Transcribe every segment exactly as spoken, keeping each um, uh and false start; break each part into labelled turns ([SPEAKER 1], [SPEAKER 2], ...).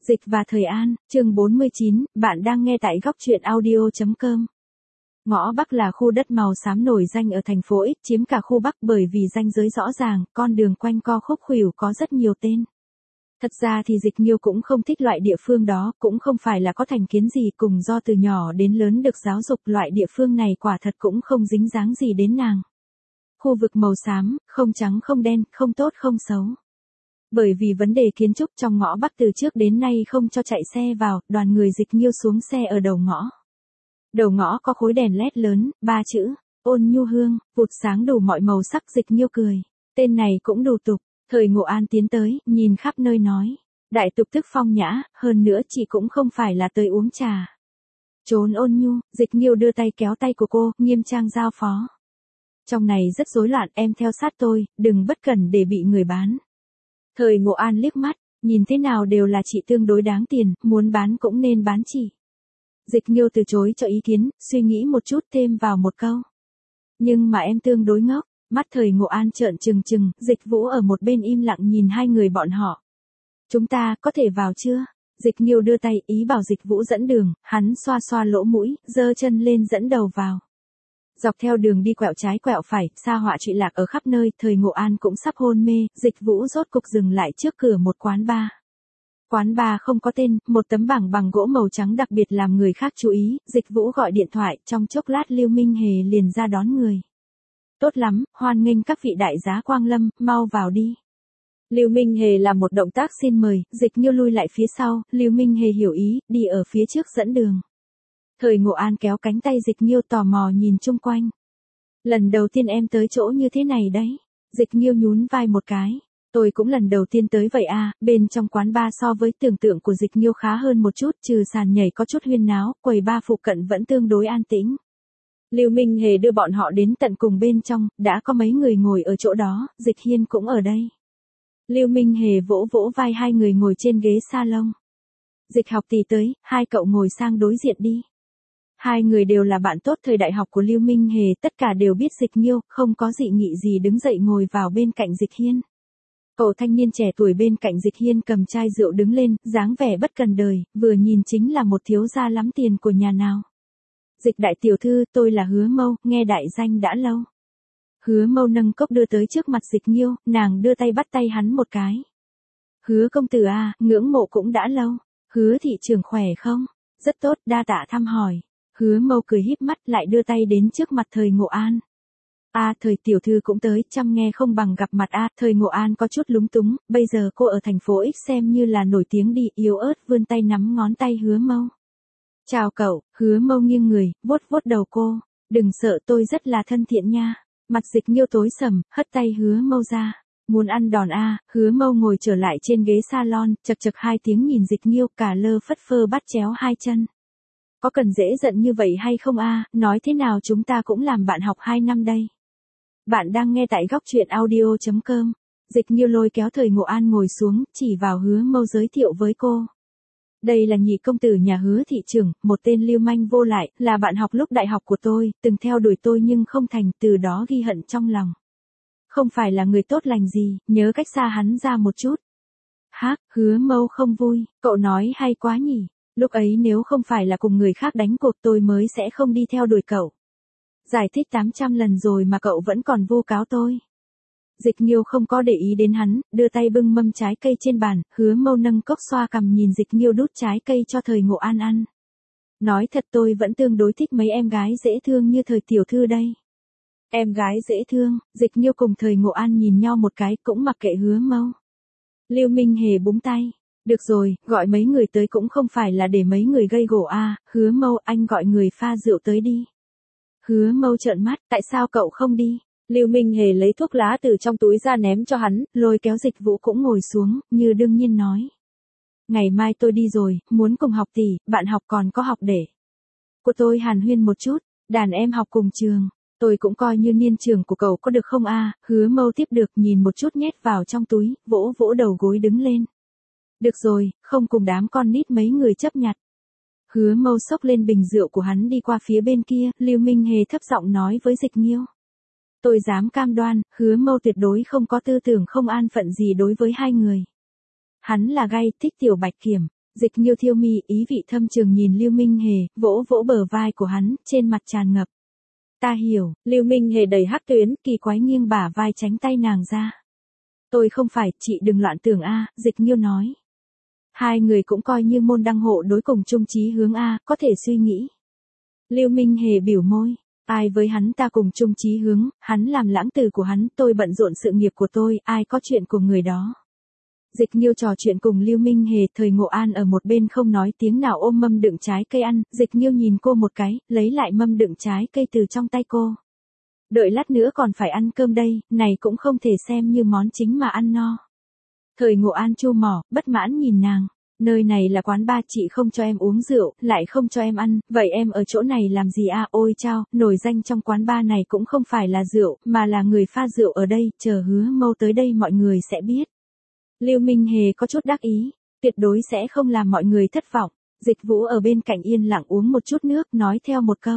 [SPEAKER 1] Dịch và Thời An, chương bốn mươi chín, bạn đang nghe tại góc truyện audio chấm com. Ngõ Bắc là khu đất màu xám nổi danh ở thành phố X, chiếm cả khu Bắc bởi vì ranh giới rõ ràng, con đường quanh co khúc khuỷu có rất nhiều tên. Thật ra thì Dịch Nghiêu cũng không thích loại địa phương đó, cũng không phải là có thành kiến gì, cùng do từ nhỏ đến lớn được giáo dục, loại địa phương này quả thật cũng không dính dáng gì đến nàng. Khu vực màu xám, không trắng không đen, không tốt không xấu. Bởi vì vấn đề kiến trúc trong ngõ Bắc từ trước đến nay không cho chạy xe vào, đoàn người Dịch Nghiêu xuống xe ở đầu ngõ. Đầu ngõ có khối đèn led lớn, ba chữ, Ôn Nhu Hương, vụt sáng đủ mọi màu sắc. Dịch Nghiêu cười, tên này cũng đủ tục. Thời Ngộ An tiến tới, nhìn khắp nơi nói, đại tục thức phong nhã, hơn nữa chị cũng không phải là tới uống trà. Trốn Ôn Nhu, Dịch Nghiêu đưa tay kéo tay của cô, nghiêm trang giao phó. Trong này rất rối loạn, em theo sát tôi, đừng bất cẩn để bị người bán. Thời Ngộ An liếc mắt, nhìn thế nào đều là chị tương đối đáng tiền, muốn bán cũng nên bán chị. Dịch Nghiêu từ chối cho ý kiến, suy nghĩ một chút thêm vào một câu. Nhưng mà em tương đối ngốc. Mắt Thời Ngộ An trợn trừng trừng, Dịch Vũ ở một bên im lặng nhìn hai người bọn họ. Chúng ta có thể vào chưa? Dịch Nghiêu đưa tay ý bảo Dịch Vũ dẫn đường, hắn xoa xoa lỗ mũi, giơ chân lên dẫn đầu vào. Dọc theo đường đi quẹo trái quẹo phải, sa họa trụy lạc ở khắp nơi, Thời Ngộ An cũng sắp hôn mê, Dịch Vũ rốt cục dừng lại trước cửa một quán bar. Quán bar không có tên, một tấm bảng bằng gỗ màu trắng đặc biệt làm người khác chú ý, Dịch Vũ gọi điện thoại, trong chốc lát Lưu Minh Hề liền ra đón người. Tốt lắm, hoan nghênh các vị đại giá quang lâm, mau vào đi. Lưu Minh Hề làm một động tác xin mời, Dịch Nghiêu lui lại phía sau, Lưu Minh Hề hiểu ý, đi ở phía trước dẫn đường. Thời Ngộ An kéo cánh tay Dịch Nghiêu tò mò nhìn chung quanh. Lần đầu tiên em tới chỗ như thế này đấy. Dịch Nghiêu nhún vai một cái. Tôi cũng lần đầu tiên tới vậy à, bên trong quán bar so với tưởng tượng của Dịch Nghiêu khá hơn một chút, trừ sàn nhảy có chút huyên náo, quầy bar phụ cận vẫn tương đối an tĩnh. Lưu Minh Hề đưa bọn họ đến tận cùng bên trong, đã có mấy người ngồi ở chỗ đó, Dịch Hiên cũng ở đây. Lưu Minh Hề vỗ vỗ vai hai người ngồi trên ghế salon. Dịch Học tỷ tới, hai cậu ngồi sang đối diện đi. Hai người đều là bạn tốt thời đại học của Lưu Minh Hề, tất cả đều biết Dịch Nghiêu, không có dị nghị gì đứng dậy ngồi vào bên cạnh Dịch Hiên. Cậu thanh niên trẻ tuổi bên cạnh Dịch Hiên cầm chai rượu đứng lên, dáng vẻ bất cần đời, vừa nhìn chính là một thiếu gia lắm tiền của nhà nào. Dịch đại tiểu thư, tôi là Hứa Mâu, nghe đại danh đã lâu. Hứa Mâu nâng cốc đưa tới trước mặt Dịch Nghiêu, nàng đưa tay bắt tay hắn một cái. Hứa công tử à, ngưỡng mộ cũng đã lâu. Hứa thị trưởng khỏe không? Rất tốt, đa tạ thăm hỏi. Hứa Mâu cười híp mắt lại đưa tay đến trước mặt Thời Ngộ An. A à, Thời tiểu thư cũng tới, chăm nghe không bằng gặp mặt a à, Thời Ngộ An có chút lúng túng, bây giờ cô ở thành phố X xem như là nổi tiếng đi, yếu ớt vươn tay nắm ngón tay Hứa Mâu. Chào cậu, Hứa Mâu nghiêng người, vuốt vuốt đầu cô, đừng sợ tôi rất là thân thiện nha. Mặt Dịch Nghiêu tối sầm, hất tay Hứa Mâu ra. Muốn ăn đòn a à, Hứa Mâu ngồi trở lại trên ghế salon, chật chật hai tiếng nhìn Dịch Nghiêu cả lơ phất phơ bắt chéo hai chân. Có cần dễ giận như vậy hay không a à, nói thế nào chúng ta cũng làm bạn học hai năm đây. Bạn đang nghe tại góc truyện audio chấm com. Dịch Nghiêu lôi kéo Thời Ngộ An ngồi xuống, chỉ vào Hứa Mâu giới thiệu với cô. Đây là nhị công tử nhà Hứa thị trưởng, một tên lưu manh vô lại, là bạn học lúc đại học của tôi, từng theo đuổi tôi nhưng không thành, từ đó ghi hận trong lòng. Không phải là người tốt lành gì, nhớ cách xa hắn ra một chút. Hác, Hứa Mâu không vui, cậu nói hay quá nhỉ, lúc ấy nếu không phải là cùng người khác đánh cuộc tôi mới sẽ không đi theo đuổi cậu. Giải thích tám trăm lần rồi mà cậu vẫn còn vu cáo tôi. Dịch Nghiêu không có để ý đến hắn, đưa tay bưng mâm trái cây trên bàn, Hứa Mâu nâng cốc xoa cằm nhìn Dịch Nghiêu đút trái cây cho Thời Ngộ An ăn. Nói thật tôi vẫn tương đối thích mấy em gái dễ thương như Thời tiểu thư đây. Em gái dễ thương, Dịch Nghiêu cùng Thời Ngộ An nhìn nhau một cái cũng mặc kệ Hứa Mâu. Lưu Minh Hề búng tay. Được rồi, gọi mấy người tới cũng không phải là để mấy người gây gổ a à, Hứa Mâu anh gọi người pha rượu tới đi. Hứa Mâu trợn mắt, tại sao cậu không đi? Lưu Minh Hề lấy thuốc lá từ trong túi ra ném cho hắn, lôi kéo Dịch Vũ cũng ngồi xuống, như đương nhiên nói. Ngày mai tôi đi rồi, muốn cùng học tỷ, bạn học còn có học để. Của tôi hàn huyên một chút, đàn em học cùng trường, tôi cũng coi như niên trường của cậu có được không a à? Hứa Mâu tiếp được nhìn một chút nhét vào trong túi, vỗ vỗ đầu gối đứng lên. Được rồi, không cùng đám con nít mấy người chấp nhặt. Hứa Mâu xốc lên bình rượu của hắn đi qua phía bên kia, Lưu Minh Hề thấp giọng nói với Dịch Nghiêu. Tôi dám cam đoan, Hứa Mâu tuyệt đối không có tư tưởng không an phận gì đối với hai người. Hắn là gay, thích tiểu bạch kiểm. Dịch Nghiêu thiêu mi, ý vị thâm trường nhìn Lưu Minh Hề, vỗ vỗ bờ vai của hắn, trên mặt tràn ngập. Ta hiểu, Lưu Minh Hề đầy hắc tuyến, kỳ quái nghiêng bả vai tránh tay nàng ra. Tôi không phải, chị đừng loạn tưởng a, Dịch Nghiêu nói. Hai người cũng coi như môn đăng hộ đối cùng chung chí hướng a, có thể suy nghĩ. Lưu Minh Hề biểu môi. Ai với hắn ta cùng chung chí hướng, hắn làm lãng tử của hắn, tôi bận rộn sự nghiệp của tôi, ai có chuyện của người đó. Dịch Nghiêu trò chuyện cùng Lưu Minh Hề, Thời Ngộ An ở một bên không nói tiếng nào ôm mâm đựng trái cây ăn, Dịch Nghiêu nhìn cô một cái, lấy lại mâm đựng trái cây từ trong tay cô. Đợi lát nữa còn phải ăn cơm đây, này cũng không thể xem như món chính mà ăn no. Thời Ngộ An chu mỏ, bất mãn nhìn nàng. Nơi này là quán bar, chị không cho em uống rượu, lại không cho em ăn, vậy em ở chỗ này làm gì à? Ôi chao, nổi danh trong quán bar này cũng không phải là rượu, mà là người pha rượu ở đây, chờ Hứa Mâu tới đây mọi người sẽ biết. Lưu Minh Hề có chút đắc ý, tuyệt đối sẽ không làm mọi người thất vọng. Dịch Vũ ở bên cạnh yên lặng uống một chút nước, nói theo một câu.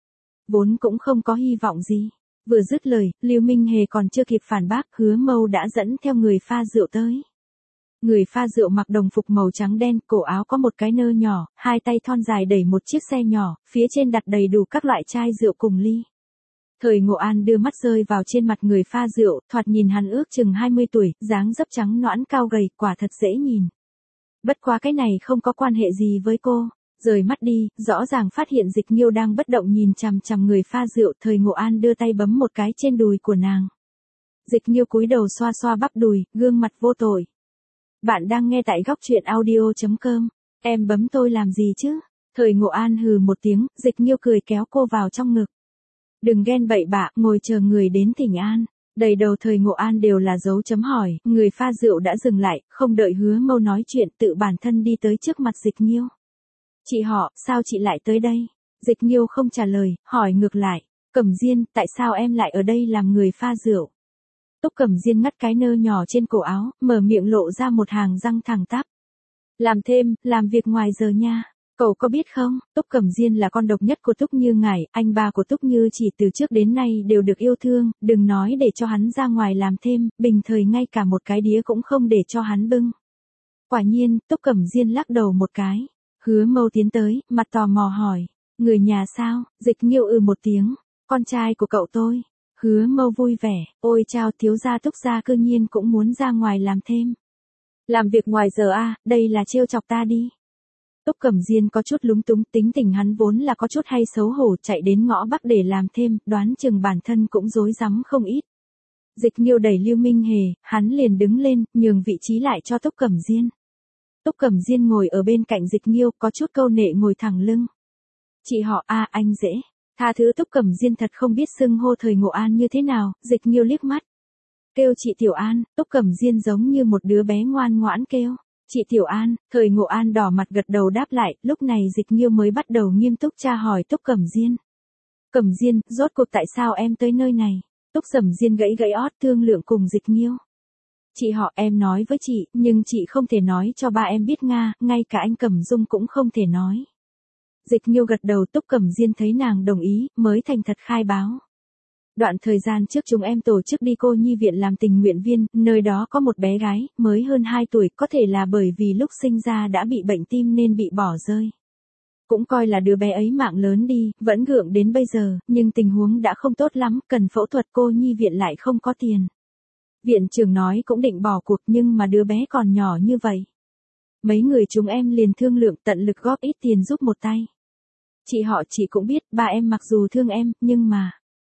[SPEAKER 1] Vốn cũng không có hy vọng gì. Vừa dứt lời, Lưu Minh Hề còn chưa kịp phản bác, Hứa Mâu đã dẫn theo người pha rượu tới. Người pha rượu mặc đồng phục màu trắng đen, cổ áo có một cái nơ nhỏ, hai tay thon dài đẩy một chiếc xe nhỏ, phía trên đặt đầy đủ các loại chai rượu cùng ly. Thời Ngộ An đưa mắt rơi vào trên mặt người pha rượu, thoạt nhìn hắn ước chừng hai mươi tuổi, dáng dấp trắng nõn cao gầy, quả thật dễ nhìn. Bất quá cái này không có quan hệ gì với cô. Rời mắt đi, rõ ràng phát hiện Dịch Nghiêu đang bất động nhìn chằm chằm người pha rượu, Thời Ngộ An đưa tay bấm một cái trên đùi của nàng. Dịch Nghiêu cúi đầu xoa xoa bắp đùi, gương mặt vô tội. Bạn đang nghe tại góc truyện audio chấm com. Em bấm tôi làm gì chứ? Thời Ngộ An hừ một tiếng, Dịch Nghiêu cười kéo cô vào trong ngực. Đừng ghen bậy bạ, ngồi chờ người đến thỉnh an. Đầy đầu Thời Ngộ An đều là dấu chấm hỏi, người pha rượu đã dừng lại, không đợi Hứa Mâu nói chuyện, tự bản thân đi tới trước mặt Dịch Nghiêu. Chị họ, sao chị lại tới đây? Dịch Nghiêu không trả lời, hỏi ngược lại. Cẩm Diên, tại sao em lại ở đây làm người pha rượu? Túc Cẩm Diên ngắt cái nơ nhỏ trên cổ áo, mở miệng lộ ra một hàng răng thẳng tắp. Làm thêm, làm việc ngoài giờ nha. Cậu có biết không, Túc Cẩm Diên là con độc nhất của Túc Như Ngải, anh ba của Túc Như chỉ từ trước đến nay đều được yêu thương, đừng nói để cho hắn ra ngoài làm thêm, bình thời ngay cả một cái đĩa cũng không để cho hắn bưng. Quả nhiên, Túc Cẩm Diên lắc đầu một cái. Hứa Mâu tiến tới, mặt tò mò hỏi, người nhà sao? Dịch Nghiêu ừ một tiếng, con trai của cậu tôi. Hứa Mâu vui vẻ, ôi chao, thiếu gia Túc gia cư nhiên cũng muốn ra ngoài làm thêm. Làm việc ngoài giờ à, đây là trêu chọc ta đi. Túc Cẩm Diên có chút lúng túng, tính tình hắn vốn là có chút hay xấu hổ, chạy đến ngõ Bắc để làm thêm, đoán chừng bản thân cũng rối rắm không ít. Dịch Nghiêu đẩy Lưu Minh Hề, hắn liền đứng lên, nhường vị trí lại cho Túc Cẩm Diên. Túc Cẩm Diên ngồi ở bên cạnh Dịch Nghiêu, có chút câu nệ ngồi thẳng lưng. Chị họ a à, anh dễ. Tha thứ Túc Cẩm Diên thật không biết xưng hô Thời Ngộ An như thế nào, Dịch Nghiêu liếc mắt. Kêu chị Tiểu An, Túc Cẩm Diên giống như một đứa bé ngoan ngoãn kêu. Chị Tiểu An, Thời Ngộ An đỏ mặt gật đầu đáp lại, lúc này Dịch Nghiêu mới bắt đầu nghiêm túc tra hỏi Túc Cẩm Diên. Cẩm Diên, rốt cuộc tại sao em tới nơi này? Túc Cẩm Diên gãy gãy ót thương lượng cùng Dịch Nghiêu. Chị họ em nói với chị, nhưng chị không thể nói cho ba em biết Nga, ngay cả anh Cẩm Dung cũng không thể nói. Dịch Nghiêu gật đầu, Túc Cẩm Diên thấy nàng đồng ý, mới thành thật khai báo. Đoạn thời gian trước chúng em tổ chức đi cô nhi viện làm tình nguyện viên, nơi đó có một bé gái, mới hơn hai tuổi, có thể là bởi vì lúc sinh ra đã bị bệnh tim nên bị bỏ rơi. Cũng coi là đứa bé ấy mạng lớn đi, vẫn gượng đến bây giờ, nhưng tình huống đã không tốt lắm, cần phẫu thuật, cô nhi viện lại không có tiền. Viện trưởng nói cũng định bỏ cuộc nhưng mà đứa bé còn nhỏ như vậy. Mấy người chúng em liền thương lượng tận lực góp ít tiền giúp một tay. Chị họ chị cũng biết, ba em mặc dù thương em, nhưng mà...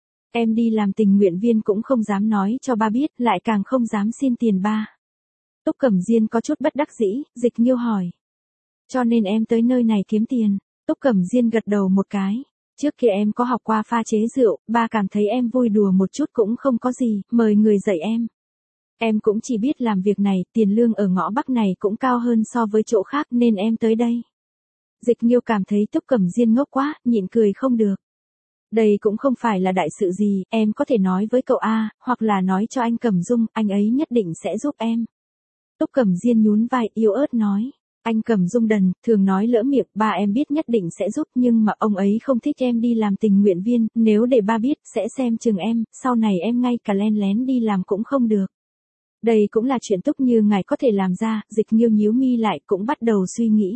[SPEAKER 1] Em đi làm tình nguyện viên cũng không dám nói cho ba biết, lại càng không dám xin tiền ba. Túc Cẩm Diên có chút bất đắc dĩ, Dịch Nghiêu hỏi. Cho nên em tới nơi này kiếm tiền. Túc Cẩm Diên gật đầu một cái. Trước kia em có học qua pha chế rượu, ba cảm thấy em vui đùa một chút cũng không có gì, mời người dạy em. Em cũng chỉ biết làm việc này, tiền lương ở ngõ Bắc này cũng cao hơn so với chỗ khác nên em tới đây. Dịch Nghiêu cảm thấy Túc Cẩm Diên ngốc quá, nhịn cười không được. Đây cũng không phải là đại sự gì, em có thể nói với cậu A, hoặc là nói cho anh Cẩm Dung, anh ấy nhất định sẽ giúp em. Túc Cẩm Diên nhún vai, yếu ớt nói. Anh Cẩm Dung đần, thường nói lỡ miệng, ba em biết nhất định sẽ giúp nhưng mà ông ấy không thích em đi làm tình nguyện viên, nếu để ba biết, sẽ xem chừng em, sau này em ngay cả len lén đi làm cũng không được. Đây cũng là chuyện Túc Như ngài có thể làm ra, Dịch Nhiêu nhíu mi lại cũng bắt đầu suy nghĩ.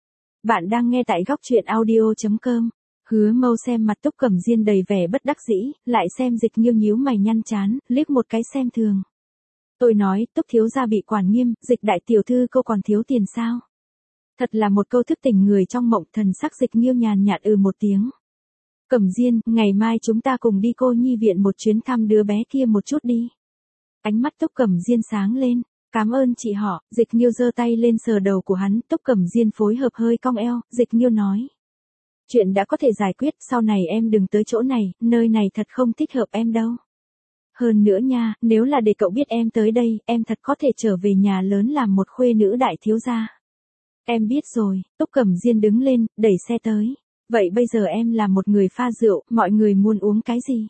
[SPEAKER 1] Bạn đang nghe tại góc chuyện audio chấm com. Hứa Mâu xem mặt Túc Cẩm Diên đầy vẻ bất đắc dĩ, lại xem Dịch Nhiêu nhíu mày nhăn chán, liếc một cái xem thường. Tôi nói, Túc thiếu gia bị quản nghiêm, Dịch đại tiểu thư cô còn thiếu tiền sao? Thật là một câu thức tỉnh người trong mộng. Thần sắc Dịch Nhiêu nhàn nhạt ừ một tiếng. Cẩm Diên, ngày mai chúng ta cùng đi cô nhi viện một chuyến thăm đứa bé kia một chút đi. Ánh mắt Túc Cẩm Diên sáng lên. Cảm ơn chị họ. Dịch Nhiêu giơ tay lên sờ đầu của hắn. Túc Cẩm Diên phối hợp hơi cong eo. Dịch Nhiêu nói. Chuyện đã có thể giải quyết, sau này em đừng tới chỗ này, nơi này thật không thích hợp em đâu. Hơn nữa nha, nếu là để cậu biết em tới đây, em thật có thể trở về nhà lớn làm một khuê nữ đại thiếu gia. Em biết rồi. Túc Cẩm Diên đứng lên, đẩy xe tới. Vậy bây giờ em là một người pha rượu, mọi người muốn uống cái gì?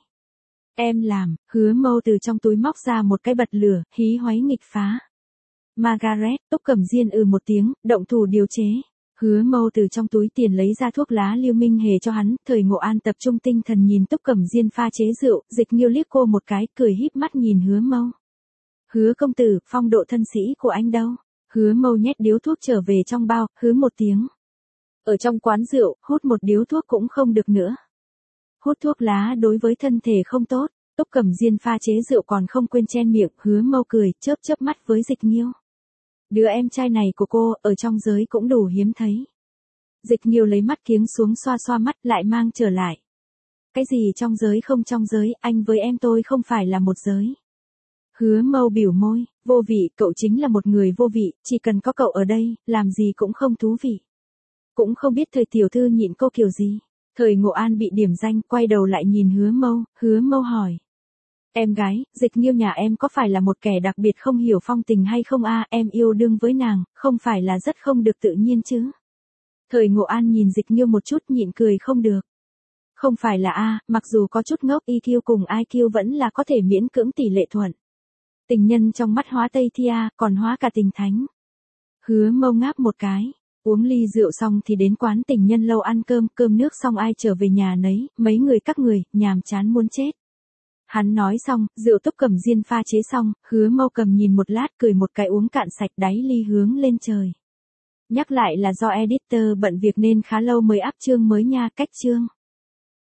[SPEAKER 1] Em làm. Hứa Mâu từ trong túi móc ra một cái bật lửa, hí hoáy nghịch phá. Margaret. Túc Cẩm Diên ừ một tiếng, động thủ điều chế. Hứa Mâu từ trong túi tiền lấy ra thuốc lá Lưu Minh Hề cho hắn. Thời Ngộ An tập trung tinh thần nhìn Túc Cẩm Diên pha chế rượu. Dịch Nhiêu liếc cô một cái, cười híp mắt nhìn Hứa Mâu. Hứa công tử, phong độ thân sĩ của anh đâu? Hứa Mâu nhét điếu thuốc trở về trong bao, hứ một tiếng. Ở trong quán rượu, hút một điếu thuốc cũng không được nữa. Hút thuốc lá đối với thân thể không tốt. Túc Cẩm Diên pha chế rượu còn không quên chen miệng. Hứa Mâu cười, chớp chớp mắt với Dịch Nhiêu. Đứa em trai này của cô, ở trong giới cũng đủ hiếm thấy. Dịch Nhiêu lấy mắt kiếng xuống xoa xoa mắt lại mang trở lại. Cái gì trong giới không trong giới, anh với em tôi không phải là một giới. Hứa Mâu biểu môi, vô vị, cậu chính là một người vô vị, chỉ cần có cậu ở đây, làm gì cũng không thú vị. Cũng không biết Thời tiểu thư nhịn cô kiểu gì. Thời Ngộ An bị điểm danh, quay đầu lại nhìn Hứa Mâu. Hứa Mâu hỏi. Em gái, Dịch Nhiêu nhà em có phải là một kẻ đặc biệt không hiểu phong tình hay không a? Em yêu đương với nàng, không phải là rất không được tự nhiên chứ? Thời Ngộ An nhìn Dịch Nhiêu một chút nhịn cười không được. Không phải là a, mặc dù có chút ngốc, i kiu cùng i kiu vẫn là có thể miễn cưỡng tỷ lệ thuận. Tình nhân trong mắt hóa Tây Thi a, còn hóa cả tình thánh. Hứa Mâu ngáp một cái. Uống ly rượu xong thì đến quán tình nhân lâu ăn cơm, cơm nước xong ai trở về nhà nấy, mấy người các người, nhàm chán muốn chết. Hắn nói xong, rượu Túc Cẩm Diên pha chế xong, Hứa Mâu cầm nhìn một lát cười một cái uống cạn sạch, đáy ly hướng lên trời. Nhắc lại là do editor bận việc nên khá lâu mới up chương mới nha, cách chương.